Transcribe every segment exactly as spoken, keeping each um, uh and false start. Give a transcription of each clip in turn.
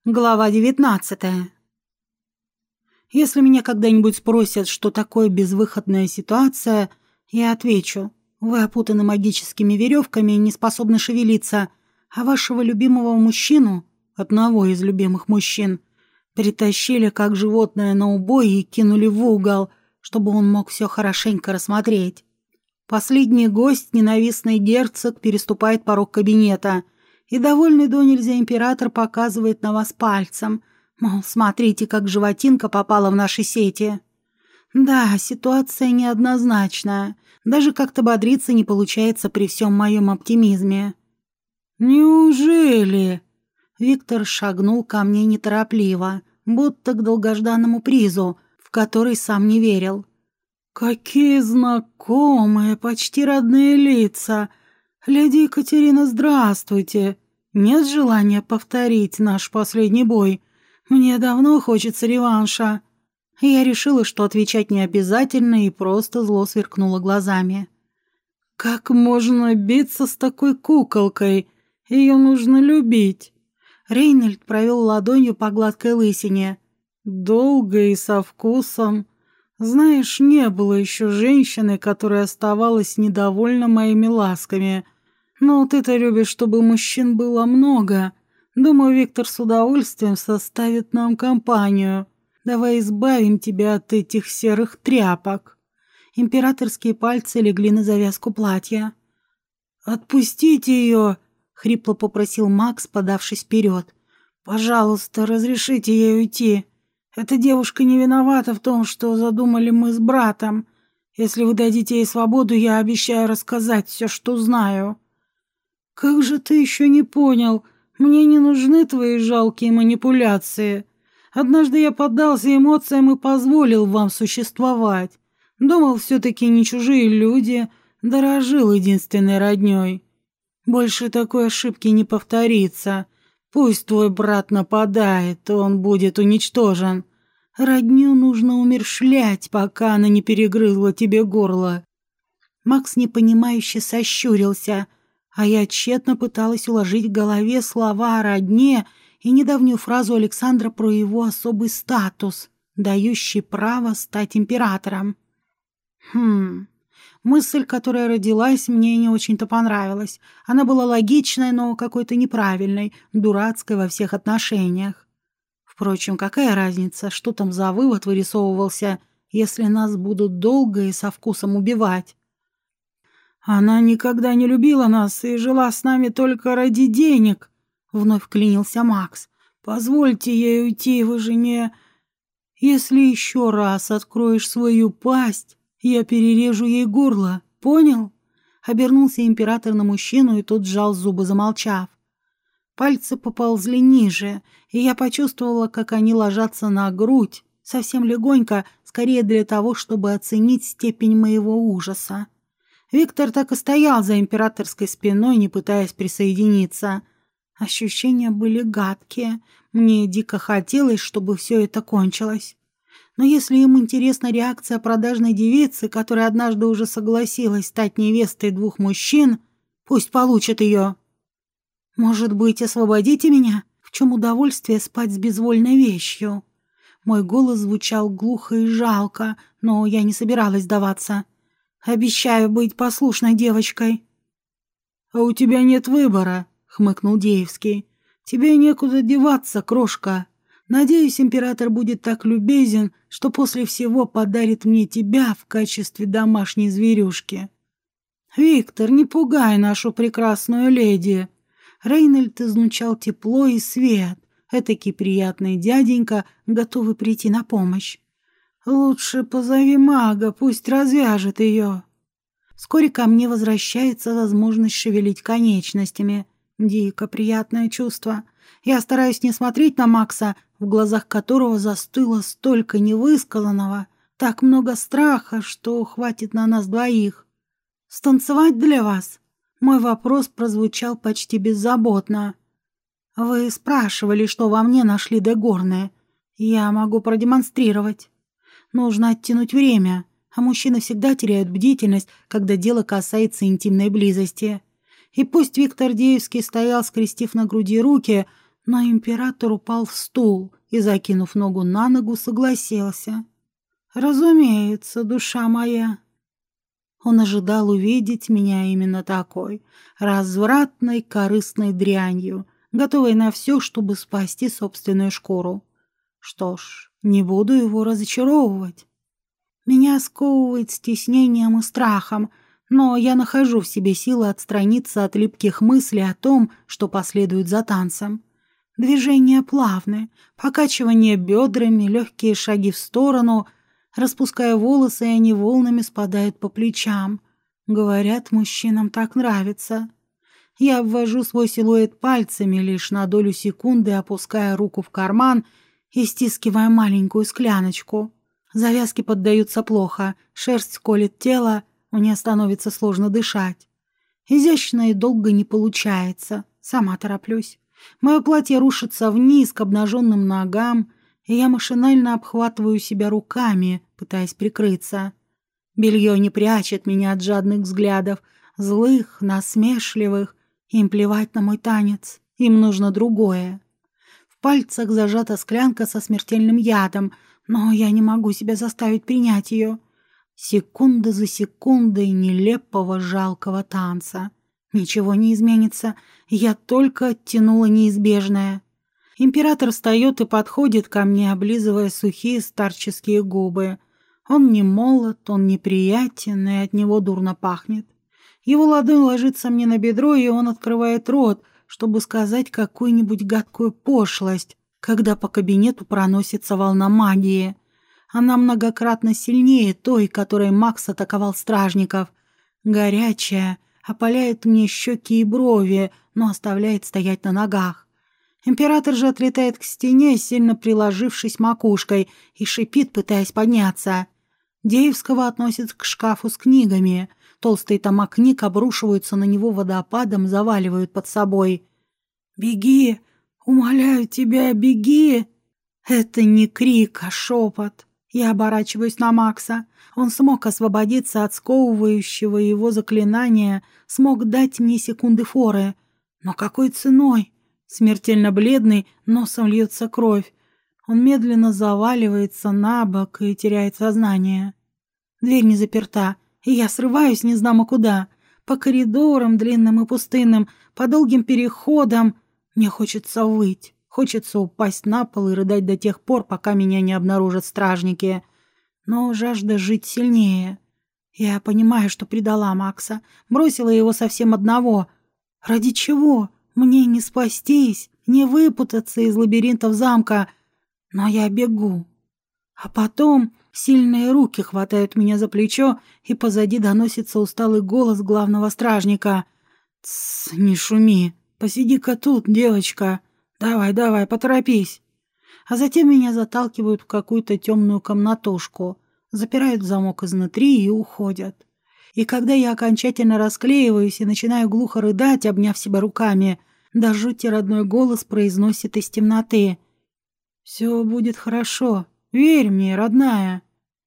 Глава девятнадцатая. Если меня когда-нибудь спросят, что такое безвыходная ситуация, я отвечу: вы опутаны магическими веревками и не способны шевелиться, а вашего любимого мужчину, одного из любимых мужчин, притащили как животное на убой и кинули в угол, чтобы он мог все хорошенько рассмотреть. Последний гость, ненавистный герцог, переступает порог кабинета, и довольный донельзя император показывает на вас пальцем, мол, смотрите, как животинка попала в наши сети. Да, ситуация неоднозначная, даже как-то бодриться не получается при всем моем оптимизме. «Неужели?» Виктор шагнул ко мне неторопливо, будто к долгожданному призу, в который сам не верил. «Какие знакомые, почти родные лица! Леди Екатерина, здравствуйте! Нет желания повторить наш последний бой? Мне давно хочется реванша». Я решила, что отвечать не обязательно, и просто зло сверкнула глазами. «Как можно биться с такой куколкой? Ее нужно любить!» Рейнольд провел ладонью по гладкой лысине. «Долго и со вкусом. Знаешь, не было еще женщины, которая оставалась недовольна моими ласками. Но ты-то любишь, чтобы мужчин было много. Думаю, Виктор с удовольствием составит нам компанию. Давай избавим тебя от этих серых тряпок». Императорские пальцы легли на завязку платья. «Отпустите ее!» — хрипло попросил Макс, подавшись вперед. «Пожалуйста, разрешите ей уйти. Эта девушка не виновата в том, что задумали мы с братом. Если вы дадите ей свободу, я обещаю рассказать все, что знаю». «Как же ты еще не понял? Мне не нужны твои жалкие манипуляции. Однажды я поддался эмоциям и позволил вам существовать. Думал, все-таки не чужие люди, дорожил единственной родней. Больше такой ошибки не повторится. Пусть твой брат нападает, он будет уничтожен. Родню нужно умерщвлять, пока она не перегрызла тебе горло». Макс непонимающе сощурился, а я тщетно пыталась уложить в голове слова о родне и недавнюю фразу Александра про его особый статус, дающий право стать императором. Хм... Мысль, которая родилась, мне не очень-то понравилась. Она была логичной, но какой-то неправильной, дурацкой во всех отношениях. Впрочем, какая разница, что там за вывод вырисовывался, если нас будут долго и со вкусом убивать? «Она никогда не любила нас и жила с нами только ради денег», — вновь вклинился Макс. «Позвольте ей уйти, вы же не... Если еще раз откроешь свою пасть, я перережу ей горло, понял?» Обернулся император на мужчину, и тот сжал зубы, замолчав. Пальцы поползли ниже, и я почувствовала, как они ложатся на грудь, совсем легонько, скорее для того, чтобы оценить степень моего ужаса. Виктор так и стоял за императорской спиной, не пытаясь присоединиться. Ощущения были гадкие. Мне дико хотелось, чтобы все это кончилось. Но если им интересна реакция продажной девицы, которая однажды уже согласилась стать невестой двух мужчин, пусть получат ее. «Может быть, освободите меня? В чем удовольствие спать с безвольной вещью?» Мой голос звучал глухо и жалко, но я не собиралась сдаваться. «Обещаю быть послушной девочкой». «А у тебя нет выбора», — хмыкнул Деевский. «Тебе некуда деваться, крошка. Надеюсь, император будет так любезен, что после всего подарит мне тебя в качестве домашней зверюшки». «Виктор, не пугай нашу прекрасную леди». Рейнольд излучал тепло и свет, этакий приятный дяденька, готовый прийти на помощь. «Лучше позови мага, пусть развяжет ее». Вскоре ко мне возвращается возможность шевелить конечностями. Дико приятное чувство. Я стараюсь не смотреть на Макса, в глазах которого застыло столько невысказанного, так много страха, что хватит на нас двоих. «Станцевать для вас?» Мой вопрос прозвучал почти беззаботно. «Вы спрашивали, что во мне нашли дегорные. Я могу продемонстрировать. Нужно оттянуть время, а мужчины всегда теряют бдительность, когда дело касается интимной близости. И пусть Виктор Деевский стоял, скрестив на груди руки, но император упал в стул и, закинув ногу на ногу, согласился. «Разумеется, душа моя». Он ожидал увидеть меня именно такой, развратной, корыстной дрянью, готовой на все, чтобы спасти собственную шкуру. Что ж, не буду его разочаровывать. Меня сковывает стеснением и страхом, но я нахожу в себе силы отстраниться от липких мыслей о том, что последует за танцем. Движения плавные, покачивание бедрами, легкие шаги в сторону. Распуская волосы, они волнами спадают по плечам. Говорят, мужчинам так нравится. Я обвожу свой силуэт пальцами, лишь на долю секунды опуская руку в карман и стискивая маленькую скляночку. Завязки поддаются плохо, шерсть колет тело, мне становится сложно дышать. Изящно и долго не получается, сама тороплюсь. Мое платье рушится вниз к обнаженным ногам, и я машинально обхватываю себя руками, пытаясь прикрыться. Белье не прячет меня от жадных взглядов, злых, насмешливых. Им плевать на мой танец, им нужно другое. В пальцах зажата склянка со смертельным ядом, но я не могу себя заставить принять ее. Секунда за секундой нелепого жалкого танца. Ничего не изменится, я только оттянула неизбежное. Император встает и подходит ко мне, облизывая сухие старческие губы. Он не молод, он неприятен, и от него дурно пахнет. Его ладонь ложится мне на бедро, и он открывает рот, чтобы сказать какую-нибудь гадкую пошлость, когда по кабинету проносится волна магии. Она многократно сильнее той, которой Макс атаковал стражников. Горячая, опаляет мне щеки и брови, но оставляет стоять на ногах. Император же отлетает к стене, сильно приложившись макушкой, и шипит, пытаясь подняться. Деевского относят к шкафу с книгами. Толстые тома книг обрушиваются на него водопадом, заваливают под собой. «Беги! Умоляю тебя, беги!» Это не крик, а шепот. Я оборачиваюсь на Макса. Он смог освободиться от сковывающего его заклинания, смог дать мне секунды форы. Но какой ценой? Смертельно бледный, носом льется кровь. Он медленно заваливается на бок и теряет сознание. Дверь не заперта, и я срываюсь незнамо куда. По коридорам длинным и пустынным, по долгим переходам. Мне хочется выть, хочется упасть на пол и рыдать до тех пор, пока меня не обнаружат стражники. Но жажда жить сильнее. Я понимаю, что предала Макса, бросила его совсем одного. Ради чего? Мне не спастись, не выпутаться из лабиринтов замка. Но я бегу. А потом сильные руки хватают меня за плечо, и позади доносится усталый голос главного стражника. «Тссс, не шуми, посиди-ка тут, девочка. Давай, давай, поторопись». А затем меня заталкивают в какую-то темную комнатушку, запирают замок изнутри и уходят. И когда я окончательно расклеиваюсь и начинаю глухо рыдать, обняв себя руками, до жути родной голос произносит из темноты: «Все будет хорошо, верь мне, родная».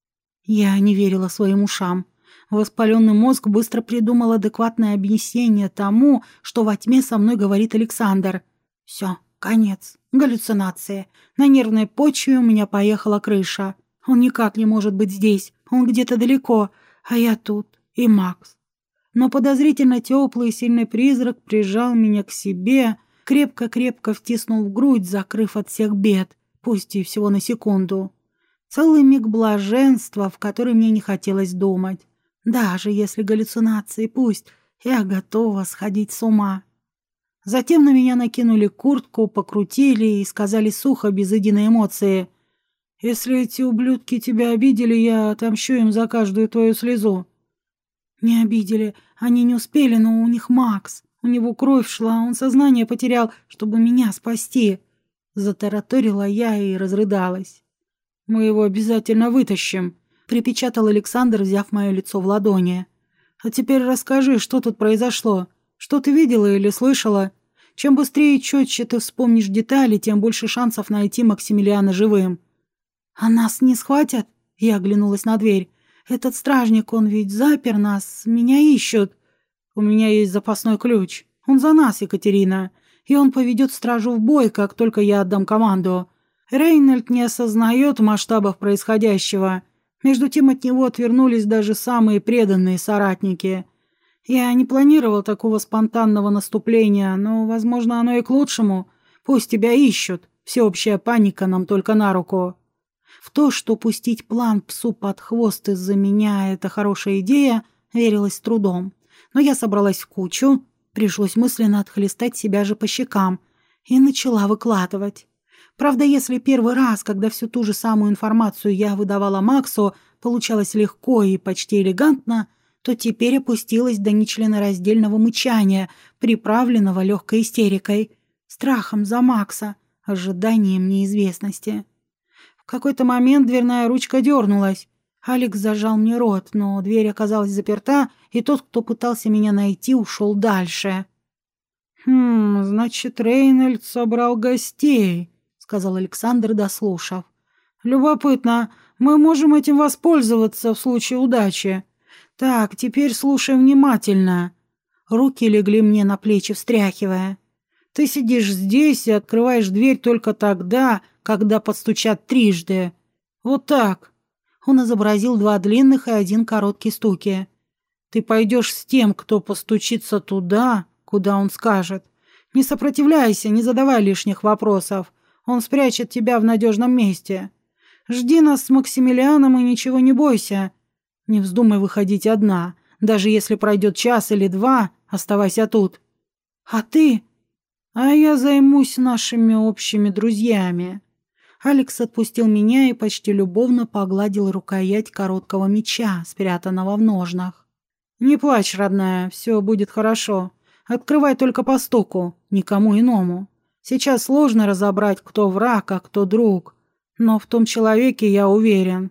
Я не верила своим ушам. Воспаленный мозг быстро придумал адекватное объяснение тому, что во тьме со мной говорит Александр. Все, конец, галлюцинации. На нервной почве у меня поехала крыша. Он никак не может быть здесь, он где-то далеко, а я тут. И Макс. Но подозрительно теплый и сильный призрак прижал меня к себе, крепко-крепко втиснул в грудь, закрыв от всех бед, пусть и всего на секунду. Целый миг блаженства, в который мне не хотелось думать. Даже если галлюцинации, пусть, я готова сходить с ума. Затем на меня накинули куртку, покрутили и сказали сухо, без единой эмоции: «Если эти ублюдки тебя обидели, я отомщу им за каждую твою слезу». Не обидели, они не успели, но у них Макс. У него кровь шла, он сознание потерял, чтобы меня спасти. Затараторила я и разрыдалась. «Мы его обязательно вытащим», — припечатал Александр, взяв мое лицо в ладони. «А теперь расскажи, что тут произошло? Что ты видела или слышала? Чем быстрее и четче ты вспомнишь детали, тем больше шансов найти Максимилиана живым». «А нас не схватят?» — я оглянулась на дверь. «Этот стражник, он ведь запер нас, меня ищут». «У меня есть запасной ключ. Он за нас, Екатерина. и он поведет стражу в бой, как только я отдам команду. Рейнольд не осознает масштабов происходящего. Между тем от него отвернулись даже самые преданные соратники. Я не планировал такого спонтанного наступления, но, возможно, оно и к лучшему. Пусть тебя ищут. Всеобщая паника нам только на руку. В то, что пустить план псу под хвост из-за меня — это хорошая идея, верилось с трудом. Но я собралась в кучу, пришлось мысленно отхлестать себя же по щекам и начала выкладывать. Правда, если первый раз, когда всю ту же самую информацию я выдавала Максу, получалось легко и почти элегантно, то теперь опустилась до нечленораздельного мычания, приправленного легкой истерикой, страхом за Макса, ожиданием неизвестности. В какой-то момент дверная ручка дернулась. Алекс зажал мне рот, но дверь оказалась заперта, и тот, кто пытался меня найти, ушел дальше. «Хм, значит, Рейнольд собрал гостей», — сказал Александр, дослушав. «Любопытно. Мы можем этим воспользоваться в случае удачи. Так, теперь слушай внимательно». Руки легли мне на плечи, встряхивая. «Ты сидишь здесь и открываешь дверь только тогда, когда подстучат трижды. Вот так». Он изобразил два длинных и один короткий стуки. «Ты пойдешь с тем, кто постучится туда, куда он скажет. Не сопротивляйся, не задавай лишних вопросов. Он спрячет тебя в надежном месте. Жди нас с Максимилианом и ничего не бойся. Не вздумай выходить одна. Даже если пройдет час или два, оставайся тут. А ты? А я займусь нашими общими друзьями». Алекс отпустил меня и почти любовно погладил рукоять короткого меча, спрятанного в ножнах. «Не плачь, родная, все будет хорошо. Открывай только по стуку, никому иному. Сейчас сложно разобрать, кто враг, а кто друг. Но в том человеке я уверен».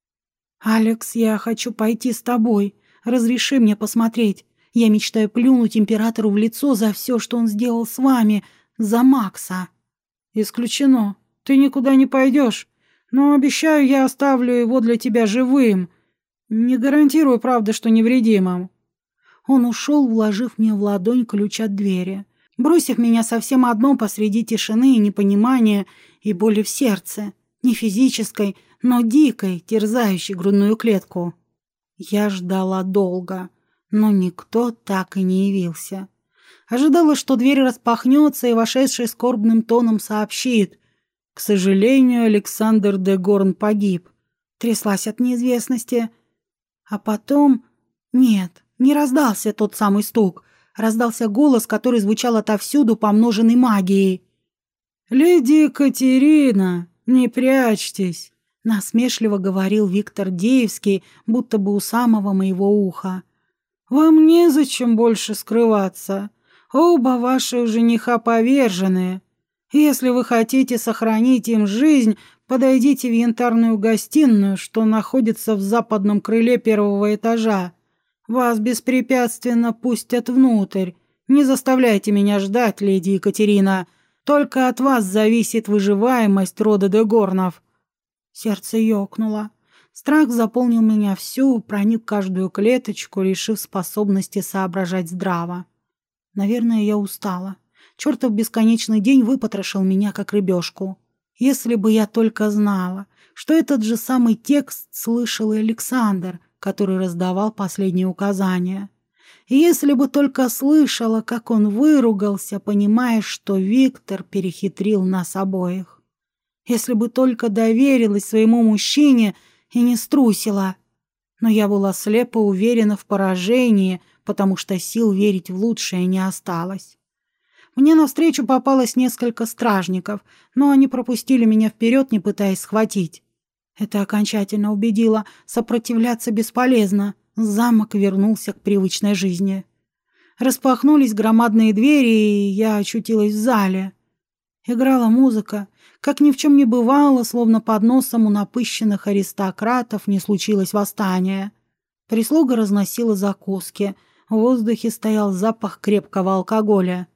«Алекс, я хочу пойти с тобой. Разреши мне посмотреть. Я мечтаю плюнуть императору в лицо за все, что он сделал с вами, за Макса». «Исключено. Ты никуда не пойдешь. Но обещаю, я оставлю его для тебя живым. Не гарантирую, правда, что невредимым». Он ушел, вложив мне в ладонь ключ от двери, бросив меня совсем одно посреди тишины и непонимания и боли в сердце, не физической, но дикой, терзающей грудную клетку. Я ждала долго, но никто так и не явился. Ожидала, что дверь распахнется, и вошедший скорбным тоном сообщит: «К сожалению, Александр де Горн погиб». Тряслась от неизвестности. А потом... Нет, не раздался тот самый стук. Раздался голос, который звучал отовсюду, помноженный магией. «Леди Екатерина, не прячьтесь», — насмешливо говорил Виктор Деевский, будто бы у самого моего уха. «Вам незачем больше скрываться. Оба ваших жениха повержены. Если вы хотите сохранить им жизнь, подойдите в янтарную гостиную, что находится в западном крыле первого этажа. Вас беспрепятственно пустят внутрь. Не заставляйте меня ждать, леди Екатерина. Только от вас зависит выживаемость рода де Горнов». Сердце ёкнуло. Страх заполнил меня всю, проник в каждую клеточку, лишив способности соображать здраво. Наверное, я устала. Чертов бесконечный день выпотрошил меня, как рыбешку. Если бы я только знала, что этот же самый текст слышал и Александр, который раздавал последние указания. И если бы только слышала, как он выругался, понимая, что Виктор перехитрил нас обоих. Если бы только доверилась своему мужчине и не струсила. Но я была слепо уверена в поражении, потому что сил верить в лучшее не осталось. Мне навстречу попалось несколько стражников, но они пропустили меня вперед, не пытаясь схватить. Это окончательно убедило, сопротивляться бесполезно. Замок вернулся к привычной жизни. Распахнулись громадные двери, и я очутилась в зале. Играла музыка. Как ни в чем не бывало, словно под носом у напыщенных аристократов не случилось восстания. Прислуга разносила закуски. В воздухе стоял запах крепкого алкоголя.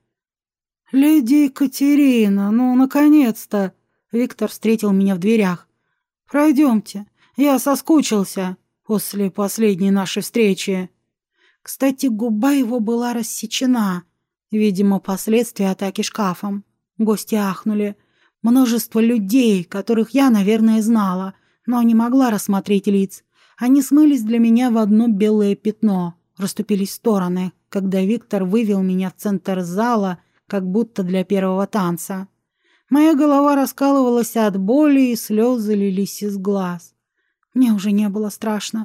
«Леди Екатерина, ну, наконец-то!» Виктор встретил меня в дверях. «Пройдемте. Я соскучился после последней нашей встречи». Кстати, губа его была рассечена. Видимо, последствия атаки шкафом. Гости ахнули. Множество людей, которых я, наверное, знала, но не могла рассмотреть лиц. Они смылись для меня в одно белое пятно, расступились в стороны, когда Виктор вывел меня в центр зала, как будто для первого танца. Моя голова раскалывалась от боли, и слезы лились из глаз. Мне уже не было страшно.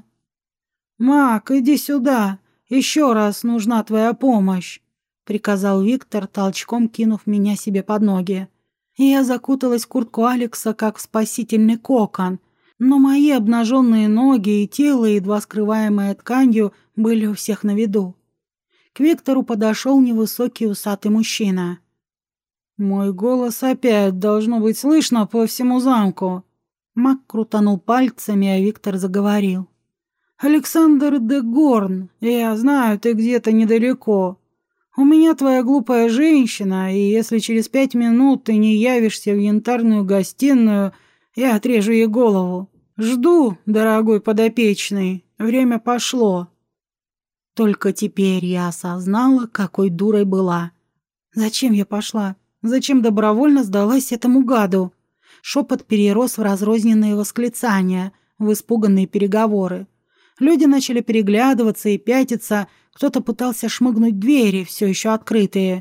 «Мак, иди сюда! Еще раз нужна твоя помощь!» — приказал Виктор, толчком кинув меня себе под ноги. И я закуталась в куртку Алекса, как в спасительный кокон, но мои обнаженные ноги и тело, едва скрываемое тканью, были у всех на виду. К Виктору подошел невысокий усатый мужчина. «Мой голос опять должно быть слышно по всему замку». Мак крутанул пальцами, а Виктор заговорил. «Александр де Горн, я знаю, ты где-то недалеко. У меня твоя глупая женщина, и если через пять минут ты не явишься в янтарную гостиную, я отрежу ей голову. Жду, дорогой подопечный, время пошло». Только теперь я осознала, какой дурой была. Зачем я пошла? Зачем добровольно сдалась этому гаду? Шепот перерос в разрозненные восклицания, в испуганные переговоры. Люди начали переглядываться и пятиться, кто-то пытался шмыгнуть двери, все еще открытые.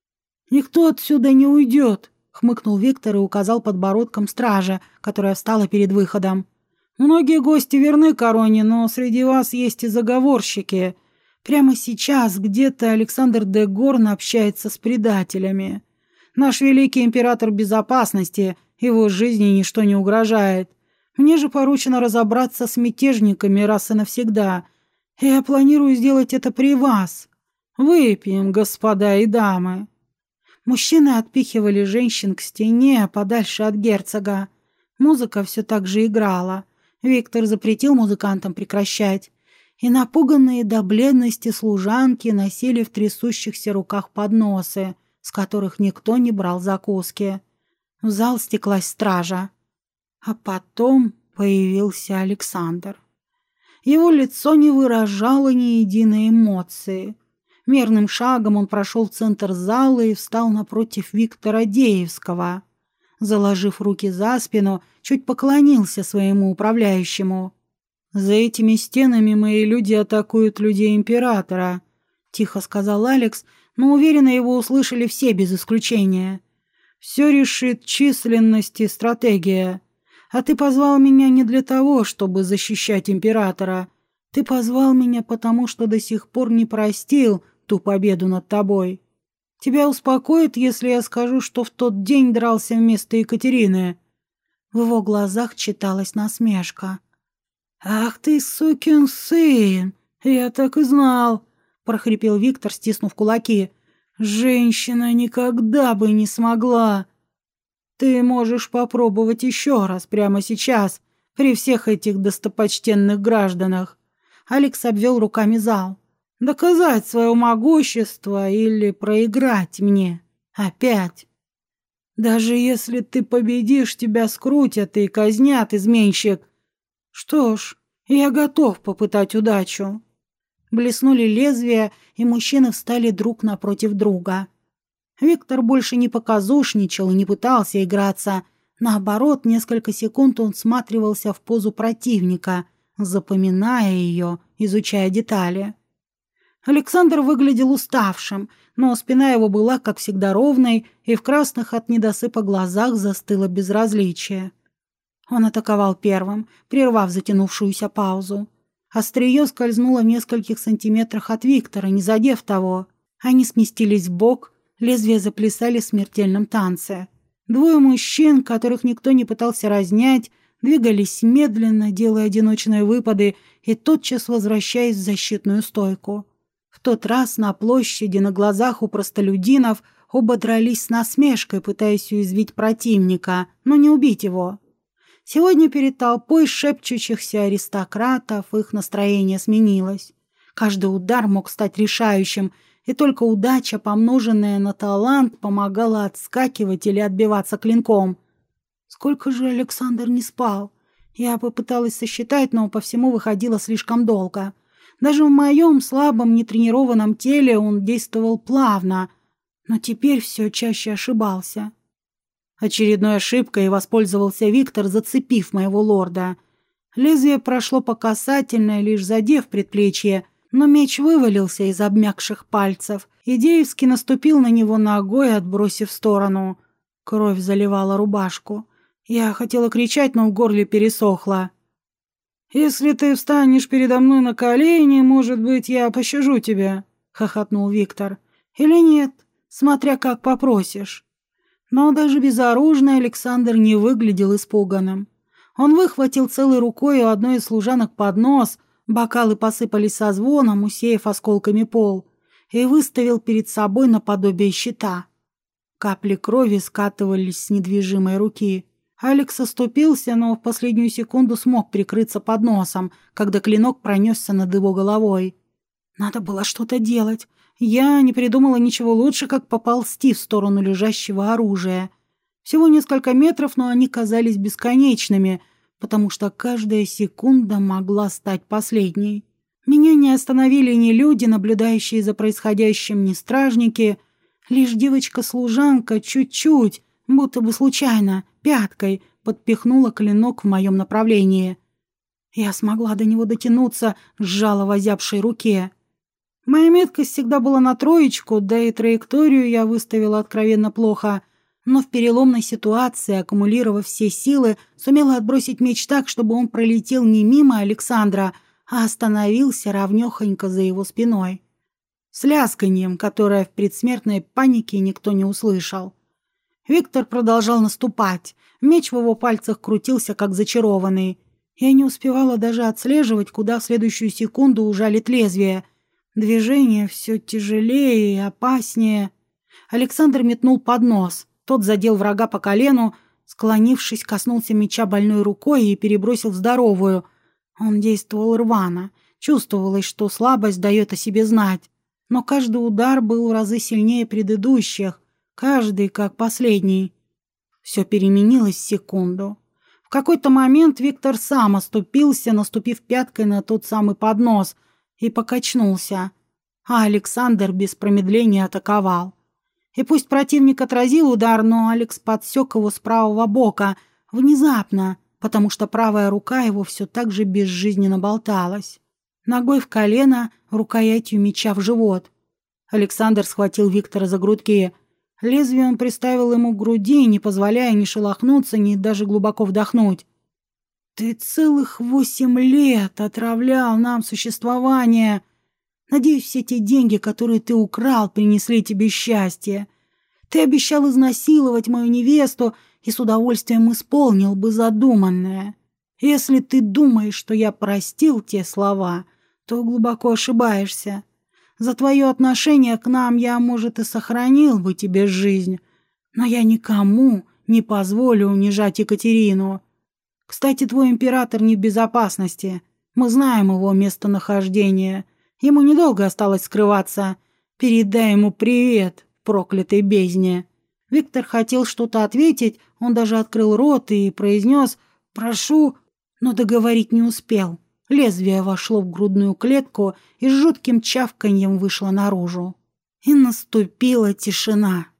«Никто отсюда не уйдет», — хмыкнул Виктор и указал подбородком стража, которая встала перед выходом. «Многие гости верны короне, но среди вас есть и заговорщики. Прямо сейчас где-то Александр де Горн общается с предателями. Наш великий император безопасности, его жизни ничто не угрожает. Мне же поручено разобраться с мятежниками раз и навсегда. Я планирую сделать это при вас. Выпьем, господа и дамы». Мужчины отпихивали женщин к стене, подальше от герцога. Музыка все так же играла. Виктор запретил музыкантам прекращать. И напуганные до бледности служанки носили в трясущихся руках подносы, с которых никто не брал закуски. В зал стеклась стража. А потом появился Александр. Его лицо не выражало ни единой эмоции. Мерным шагом он прошел в центр зала и встал напротив Виктора Деевского. Заложив руки за спину, чуть поклонился своему управляющему. «За этими стенами мои люди атакуют людей императора», — тихо сказал Алекс, но уверенно его услышали все без исключения. «Все решит численность и стратегия. А ты позвал меня не для того, чтобы защищать императора. Ты позвал меня потому, что до сих пор не простил ту победу над тобой. Тебя успокоит, если я скажу, что в тот день дрался вместо Екатерины». В его глазах читалась насмешка. «Ах ты, сукин сын! Я так и знал!» — прохрипел Виктор, стиснув кулаки. «Женщина никогда бы не смогла!» «Ты можешь попробовать еще раз, прямо сейчас, при всех этих достопочтенных гражданах!» Алекс обвел руками зал. «Доказать свое могущество или проиграть мне. Опять. Даже если ты победишь, тебя скрутят и казнят, изменщик. Что ж, я готов попытать удачу». Блеснули лезвия, и мужчины встали друг напротив друга. Виктор больше не показушничал и не пытался играться. Наоборот, несколько секунд он всматривался в позу противника, запоминая ее, изучая детали. Александр выглядел уставшим, но спина его была, как всегда, ровной, и в красных от недосыпа глазах застыло безразличие. Он атаковал первым, прервав затянувшуюся паузу. Острие скользнуло в нескольких сантиметрах от Виктора, не задев того. Они сместились вбок, лезвия заплясали в смертельном танце. Двое мужчин, которых никто не пытался разнять, двигались медленно, делая одиночные выпады и тотчас возвращаясь в защитную стойку. В тот раз на площади на глазах у простолюдинов оба дрались с насмешкой, пытаясь уязвить противника, но не убить его. Сегодня перед толпой шепчущихся аристократов их настроение сменилось. Каждый удар мог стать решающим, и только удача, помноженная на талант, помогала отскакивать или отбиваться клинком. Сколько же Александр не спал? Я попыталась сосчитать, но по всему выходило слишком долго. Даже в моем слабом, нетренированном теле он действовал плавно. но теперь все чаще ошибался. Очередной ошибкой воспользовался Виктор, зацепив моего лорда. Лезвие прошло по касательной, лишь задев предплечье, но меч вывалился из обмякших пальцев, и Деевский наступил на него ногой, отбросив в сторону. Кровь заливала рубашку. Я хотела кричать, но в горле пересохло. «Если ты встанешь передо мной на колени, может быть, я пощажу тебя», — хохотнул Виктор. «Или нет, смотря как попросишь». Но даже безоружный Александр не выглядел испуганным. Он выхватил целой рукой у одной из служанок поднос, бокалы посыпались со звоном, усеяв осколками пол, и выставил перед собой наподобие щита. Капли крови скатывались с недвижимой руки. Алекс оступился, но в последнюю секунду смог прикрыться подносом, когда клинок пронесся над его головой. Надо было что-то делать. Я не придумала ничего лучше, как поползти в сторону лежащего оружия. Всего несколько метров, но они казались бесконечными, потому что каждая секунда могла стать последней. Меня не остановили ни люди, наблюдающие за происходящим, ни стражники. Лишь девочка-служанка чуть-чуть, будто бы случайно, пяткой подпихнула клинок в моем направлении. Я смогла до него дотянуться, сжала в озябшей руке. Моя меткость всегда была на троечку, да и траекторию я выставила откровенно плохо, но в переломной ситуации, аккумулировав все силы, сумела отбросить меч так, чтобы он пролетел не мимо Александра, а остановился ровнёхонько за его спиной. С лязганьем, которое в предсмертной панике никто не услышал. Виктор продолжал наступать. Меч в его пальцах крутился, как зачарованный. Я не успевала даже отслеживать, куда в следующую секунду ужалит лезвие. Движение все тяжелее и опаснее. Александр метнул поднос. Тот задел врага по колену, склонившись, коснулся меча больной рукой и перебросил в здоровую. Он действовал рвано. Чувствовалось, что слабость дает о себе знать. Но каждый удар был в разы сильнее предыдущих. Каждый как последний. Все переменилось в секунду. В какой-то момент Виктор сам оступился, наступив пяткой на тот самый поднос, и покачнулся. А Александр без промедления атаковал. И пусть противник отразил удар, но Алекс подсек его с правого бока, внезапно, потому что правая рука его все так же безжизненно болталась. Ногой в колено, рукоятью меча в живот. Александр схватил Виктора за грудки. Лезвие он приставил ему к груди, не позволяя ни шелохнуться, ни даже глубоко вдохнуть. «Ты целых восемь лет отравлял нам существование. Надеюсь, все те деньги, которые ты украл, принесли тебе счастье. Ты обещал изнасиловать мою невесту и с удовольствием исполнил бы задуманное. Если ты думаешь, что я простил те слова, то глубоко ошибаешься. За твое отношение к нам я, может, и сохранил бы тебе жизнь, но я никому не позволю унижать Екатерину. Кстати, твой император не в безопасности. Мы знаем его местонахождение. Ему недолго осталось скрываться. Передай ему привет, проклятой бездне». Виктор хотел что-то ответить, он даже открыл рот и произнес «прошу», но договорить не успел. Лезвие вошло в грудную клетку и с жутким чавканьем вышло наружу. И наступила тишина.